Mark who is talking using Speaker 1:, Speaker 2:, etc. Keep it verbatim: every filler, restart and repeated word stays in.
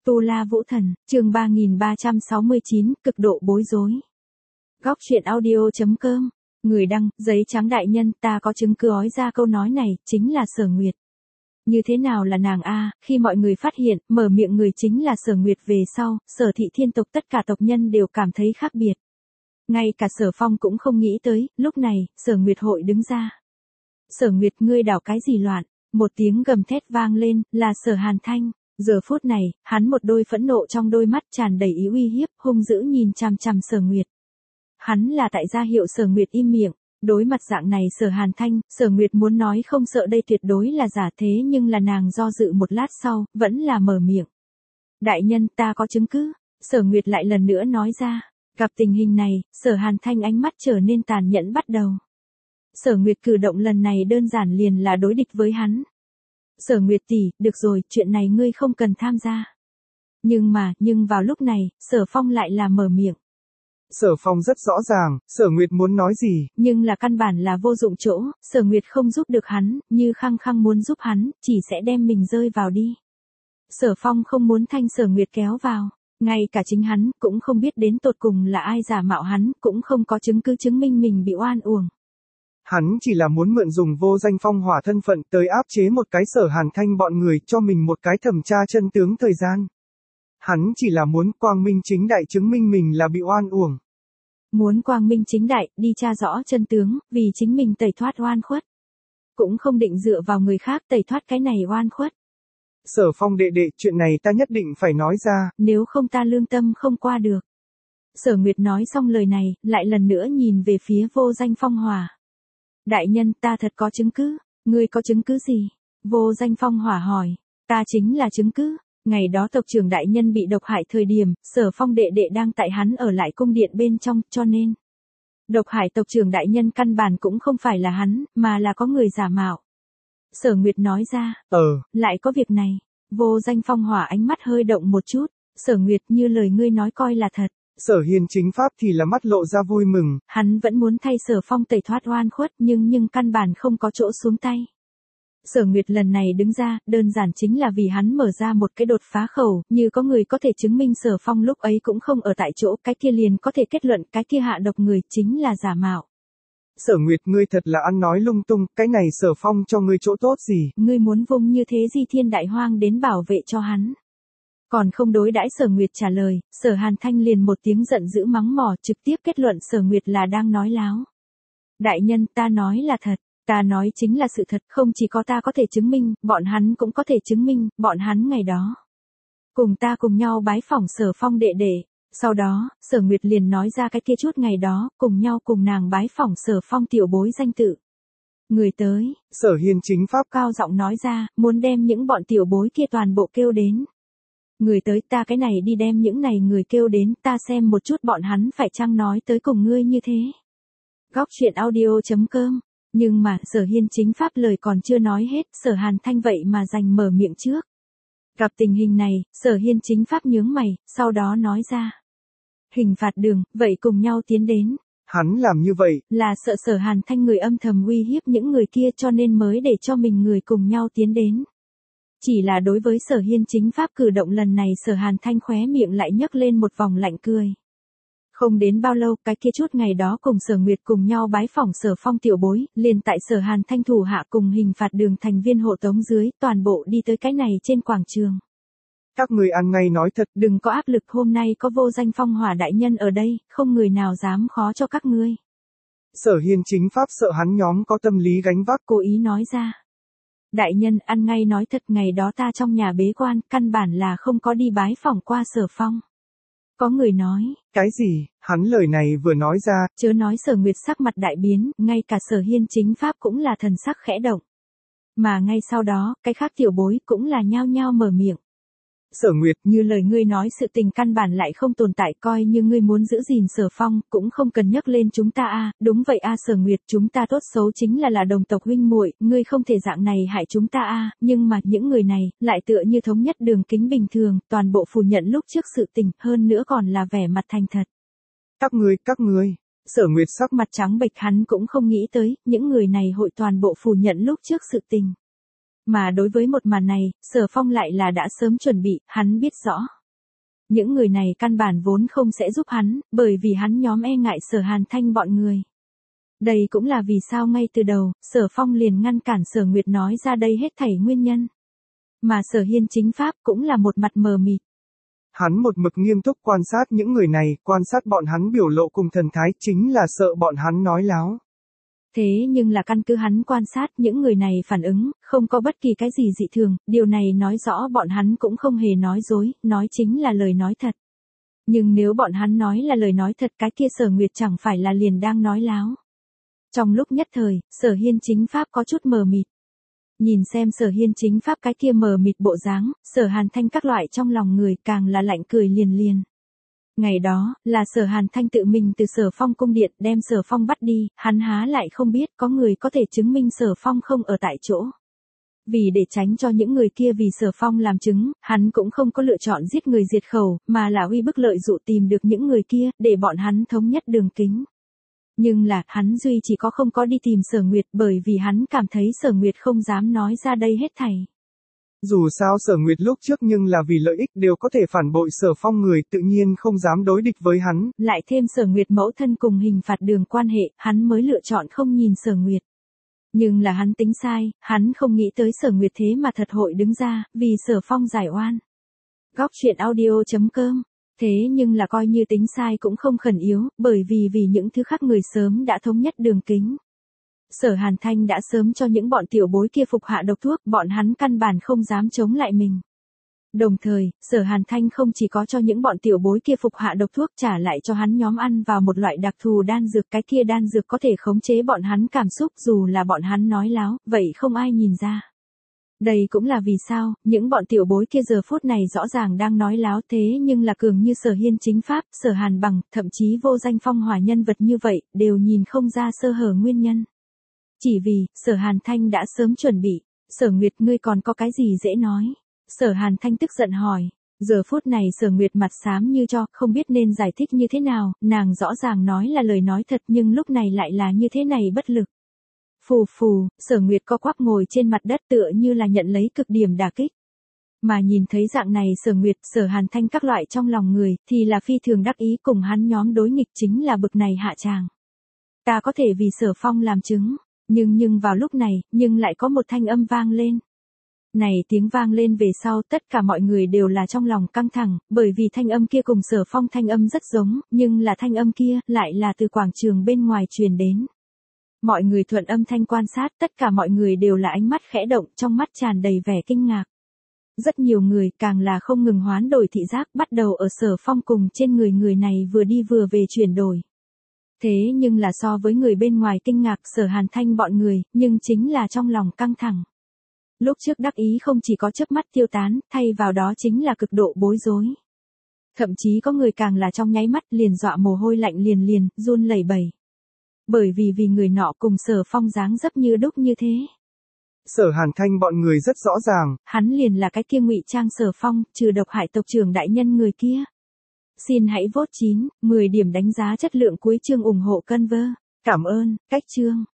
Speaker 1: Tu La Vũ Thần, chương ba nghìn ba trăm sáu mươi chín, cực độ bối rối. Góc truyện audio chấm com, người đăng, giấy trắng đại nhân, ta có chứng cứ ói ra câu nói này, chính là Sở Nguyệt. Như thế nào là nàng a? Khi mọi người phát hiện, mở miệng người chính là Sở Nguyệt về sau, Sở thị thiên tộc tất cả tộc nhân đều cảm thấy khác biệt. Ngay cả Sở Phong cũng không nghĩ tới, lúc này, Sở Nguyệt hội đứng ra. Sở Nguyệt, ngươi đảo cái gì loạn? Một tiếng gầm thét vang lên, là Sở Hàn Thanh. Giờ phút này, hắn một đôi phẫn nộ trong đôi mắt tràn đầy ý uy hiếp, hung dữ nhìn chằm chằm Sở Nguyệt. Hắn là tại gia hiệu Sở Nguyệt im miệng. Đối mặt dạng này Sở Hàn Thanh, Sở Nguyệt muốn nói không sợ đây tuyệt đối là giả, thế nhưng là nàng do dự một lát sau, vẫn là mở miệng. Đại nhân, ta có chứng cứ. Sở Nguyệt lại lần nữa nói ra. Gặp tình hình này, Sở Hàn Thanh ánh mắt trở nên tàn nhẫn bắt đầu. Sở Nguyệt cử động lần này đơn giản liền là đối địch với hắn. Sở Nguyệt tỷ, được rồi, chuyện này ngươi không cần tham gia. Nhưng mà, nhưng vào lúc này, Sở Phong lại là mở miệng.
Speaker 2: Sở Phong rất rõ ràng, Sở Nguyệt muốn nói gì.
Speaker 1: Nhưng là căn bản là vô dụng chỗ, Sở Nguyệt không giúp được hắn, như khăng khăng muốn giúp hắn, chỉ sẽ đem mình rơi vào đi. Sở Phong không muốn thanh Sở Nguyệt kéo vào. Ngay cả chính hắn, cũng không biết đến tột cùng là ai giả mạo hắn, cũng không có chứng cứ chứng minh mình bị oan uổng.
Speaker 2: Hắn chỉ là muốn mượn dùng vô danh phong hỏa thân phận tới áp chế một cái Sở Hàn Thanh bọn người cho mình một cái thẩm tra chân tướng thời gian. Hắn chỉ là muốn quang minh chính đại chứng minh mình là bị oan uổng.
Speaker 1: Muốn quang minh chính đại, đi tra rõ chân tướng, vì chính mình tẩy thoát oan khuất. Cũng không định dựa vào người khác tẩy thoát cái này oan khuất.
Speaker 2: Sở Phong đệ đệ, chuyện này ta nhất định phải nói ra.
Speaker 1: Nếu không ta lương tâm không qua được. Sở Nguyệt nói xong lời này, lại lần nữa nhìn về phía vô danh phong hỏa. Đại nhân, ta thật có chứng cứ. Ngươi có chứng cứ gì? Vô danh phong hỏa hỏi. Ta chính là chứng cứ. Ngày đó tộc trưởng đại nhân bị độc hại thời điểm, Sở Phong đệ đệ đang tại hắn ở lại cung điện bên trong, cho nên. Độc hại tộc trưởng đại nhân căn bản cũng không phải là hắn, mà là có người giả mạo. Sở Nguyệt nói ra.
Speaker 2: Ờ.
Speaker 1: Lại có việc này. Vô danh phong hỏa ánh mắt hơi động một chút. Sở Nguyệt, như lời ngươi nói coi là thật.
Speaker 2: Sở Hiên chính pháp thì là mắt lộ ra vui mừng.
Speaker 1: Hắn vẫn muốn thay Sở Phong tẩy thoát oan khuất, nhưng nhưng căn bản không có chỗ xuống tay. Sở Nguyệt lần này đứng ra, đơn giản chính là vì hắn mở ra một cái đột phá khẩu, như có người có thể chứng minh Sở Phong lúc ấy cũng không ở tại chỗ, cái kia liền có thể kết luận cái kia hạ độc người chính là giả mạo.
Speaker 2: Sở Nguyệt, ngươi thật là ăn nói lung tung, cái này Sở Phong cho ngươi chỗ tốt gì?
Speaker 1: Ngươi muốn vung như thế Di Thiên Đại Hoang đến bảo vệ cho hắn. Còn không đối đãi Sở Nguyệt trả lời, Sở Hàn Thanh liền một tiếng giận dữ mắng mỏ, trực tiếp kết luận Sở Nguyệt là đang nói láo. Đại nhân, ta nói là thật. Ta nói chính là sự thật, không chỉ có ta có thể chứng minh, bọn hắn cũng có thể chứng minh, bọn hắn ngày đó. Cùng ta cùng nhau bái phỏng Sở Phong đệ đệ. Sau đó, Sở Nguyệt liền nói ra cái kia chút ngày đó, cùng nhau cùng nàng bái phỏng Sở Phong tiểu bối danh tự. Người tới.
Speaker 2: Sở Hiên chính pháp
Speaker 1: cao giọng nói ra, muốn đem những bọn tiểu bối kia toàn bộ kêu đến. Người tới, ta cái này đi đem những này người kêu đến, ta xem một chút bọn hắn phải chăng nói tới cùng ngươi như thế. Góc truyện audio chấm com. Nhưng mà, Sở Hiên chính pháp lời còn chưa nói hết, Sở Hàn Thanh vậy mà giành mở miệng trước. Gặp tình hình này, Sở Hiên chính pháp nhướng mày, sau đó nói ra. Hình phạt đường, vậy cùng nhau tiến đến.
Speaker 2: Hắn làm như vậy,
Speaker 1: là sợ Sở Hàn Thanh người âm thầm uy hiếp những người kia cho nên mới để cho mình người cùng nhau tiến đến. Chỉ là đối với Sở Hiên chính pháp cử động lần này Sở Hàn Thanh khóe miệng lại nhấc lên một vòng lạnh cười. Không đến bao lâu, cái kia chút ngày đó cùng Sở Nguyệt cùng nhau bái phỏng Sở Phong tiểu bối, liền tại Sở Hàn Thanh thủ hạ cùng hình phạt đường thành viên hộ tống dưới, toàn bộ đi tới cái này trên quảng trường.
Speaker 2: Các người ăn ngay nói thật,
Speaker 1: đừng có áp lực, hôm nay có vô danh phong hỏa đại nhân ở đây, không người nào dám khó cho các ngươi.
Speaker 2: Sở Hiên chính pháp sợ hắn nhóm có tâm lý gánh vác,
Speaker 1: cố ý nói ra. Đại nhân, ăn ngay nói thật, ngày đó ta trong nhà bế quan, căn bản là không có đi bái phỏng qua Sở Phong. Có người nói.
Speaker 2: Cái gì? Hắn lời này vừa nói ra.
Speaker 1: Chớ nói Sở Nguyệt sắc mặt đại biến, ngay cả Sở Hiên chính pháp cũng là thần sắc khẽ động. Mà ngay sau đó, cái khác tiểu bối cũng là nhao nhao mở miệng.
Speaker 2: Sở Nguyệt,
Speaker 1: như lời ngươi nói sự tình căn bản lại không tồn tại, coi như ngươi muốn giữ gìn Sở Phong, cũng không cần nhắc lên chúng ta a. Đúng vậy a Sở Nguyệt, chúng ta tốt xấu chính là là đồng tộc huynh muội, ngươi không thể dạng này hại chúng ta a. Nhưng mà những người này lại tựa như thống nhất đường kính bình thường, toàn bộ phủ nhận lúc trước sự tình, hơn nữa còn là vẻ mặt thành thật.
Speaker 2: Các ngươi, các ngươi. Sở Nguyệt sắc
Speaker 1: mặt trắng bệch, hắn cũng không nghĩ tới, những người này hội toàn bộ phủ nhận lúc trước sự tình. Mà đối với một màn này, Sở Phong lại là đã sớm chuẩn bị, hắn biết rõ. Những người này căn bản vốn không sẽ giúp hắn, bởi vì hắn nhóm e ngại Sở Hàn Thanh bọn người. Đây cũng là vì sao ngay từ đầu, Sở Phong liền ngăn cản Sở Nguyệt nói ra đây hết thảy nguyên nhân. Mà Sở Hiên chính pháp cũng là một mặt mờ mịt.
Speaker 2: Hắn một mực nghiêm túc quan sát những người này, quan sát bọn hắn biểu lộ cùng thần thái, chính là sợ bọn hắn nói láo.
Speaker 1: Thế nhưng là căn cứ hắn quan sát những người này phản ứng, không có bất kỳ cái gì dị thường, điều này nói rõ bọn hắn cũng không hề nói dối, nói chính là lời nói thật. Nhưng nếu bọn hắn nói là lời nói thật, cái kia Sở Nguyệt chẳng phải là liền đang nói láo. Trong lúc nhất thời, Sở Hiên chính pháp có chút mờ mịt. Nhìn xem Sở Hiên chính pháp cái kia mờ mịt bộ dáng, Sở Hàn Thanh các loại trong lòng người càng là lạnh cười liền liền. Ngày đó, là Sở Hàn Thanh tự mình từ Sở Phong cung điện đem Sở Phong bắt đi, hắn há lại không biết có người có thể chứng minh Sở Phong không ở tại chỗ. Vì để tránh cho những người kia vì Sở Phong làm chứng, hắn cũng không có lựa chọn giết người diệt khẩu, mà là uy bức lợi dụ tìm được những người kia, để bọn hắn thống nhất đường kính. Nhưng là, hắn duy chỉ có không có đi tìm Sở Nguyệt bởi vì hắn cảm thấy Sở Nguyệt không dám nói ra đây hết thảy.
Speaker 2: Dù sao Sở Nguyệt lúc trước nhưng là vì lợi ích đều có thể phản bội Sở Phong người, tự nhiên không dám đối địch với hắn.
Speaker 1: Lại thêm Sở Nguyệt mẫu thân cùng hình phạt đường quan hệ, hắn mới lựa chọn không nhìn Sở Nguyệt. Nhưng là hắn tính sai, hắn không nghĩ tới Sở Nguyệt thế mà thật hội đứng ra, vì Sở Phong giải oan. Góc truyện audio chấm com. Thế nhưng là coi như tính sai cũng không khẩn yếu, bởi vì vì những thứ khác người sớm đã thống nhất đường kính. Sở Hàn Thanh đã sớm cho những bọn tiểu bối kia phục hạ độc thuốc, bọn hắn căn bản không dám chống lại mình. Đồng thời, Sở Hàn Thanh không chỉ có cho những bọn tiểu bối kia phục hạ độc thuốc, trả lại cho hắn nhóm ăn vào một loại đặc thù đan dược, cái kia đan dược có thể khống chế bọn hắn cảm xúc, dù là bọn hắn nói láo, vậy không ai nhìn ra. Đây cũng là vì sao, những bọn tiểu bối kia giờ phút này rõ ràng đang nói láo thế nhưng là cường như Sở Hiên chính pháp, Sở Hàn bằng, thậm chí vô danh phong hỏa nhân vật như vậy, đều nhìn không ra sơ hở nguyên nhân. Chỉ vì, Sở Hàn Thanh đã sớm chuẩn bị, Sở Nguyệt ngươi còn có cái gì dễ nói. Sở Hàn Thanh tức giận hỏi, giờ phút này Sở Nguyệt mặt xám như cho, không biết nên giải thích như thế nào, nàng rõ ràng nói là lời nói thật nhưng lúc này lại là như thế này bất lực. Phù phù, Sở Nguyệt co quắp ngồi trên mặt đất tựa như là nhận lấy cực điểm đả kích. Mà nhìn thấy dạng này Sở Nguyệt, Sở Hàn Thanh các loại trong lòng người, thì là phi thường đắc ý cùng hắn nhóm đối nghịch chính là bực này hạ tràng. Ta có thể vì Sở Phong làm chứng, nhưng nhưng vào lúc này, nhưng lại có một thanh âm vang lên. Này tiếng vang lên về sau tất cả mọi người đều là trong lòng căng thẳng, bởi vì thanh âm kia cùng Sở Phong thanh âm rất giống, nhưng là thanh âm kia lại là từ quảng trường bên ngoài truyền đến. Mọi người thuận âm thanh quan sát, tất cả mọi người đều là ánh mắt khẽ động, trong mắt tràn đầy vẻ kinh ngạc. Rất nhiều người càng là không ngừng hoán đổi thị giác, bắt đầu ở Sở Phong cùng trên người người này vừa đi vừa về chuyển đổi. Thế nhưng là so với người bên ngoài kinh ngạc Sở Hàn Thanh bọn người, nhưng chính là trong lòng căng thẳng. Lúc trước đắc ý không chỉ có chớp mắt tiêu tán, thay vào đó chính là cực độ bối rối. Thậm chí có người càng là trong nháy mắt liền dọa mồ hôi lạnh liền liền, run lẩy bẩy. Bởi vì vì người nọ cùng Sở Phong dáng dấp như đúc như thế.
Speaker 2: Sở Hàn Thanh bọn người rất rõ ràng.
Speaker 1: Hắn liền là cái kia ngụy trang Sở Phong, trừ độc hại tộc trưởng đại nhân người kia. Xin hãy vote chín, mười điểm đánh giá chất lượng cuối chương ủng hộ Conver. Cảm ơn, cách chương.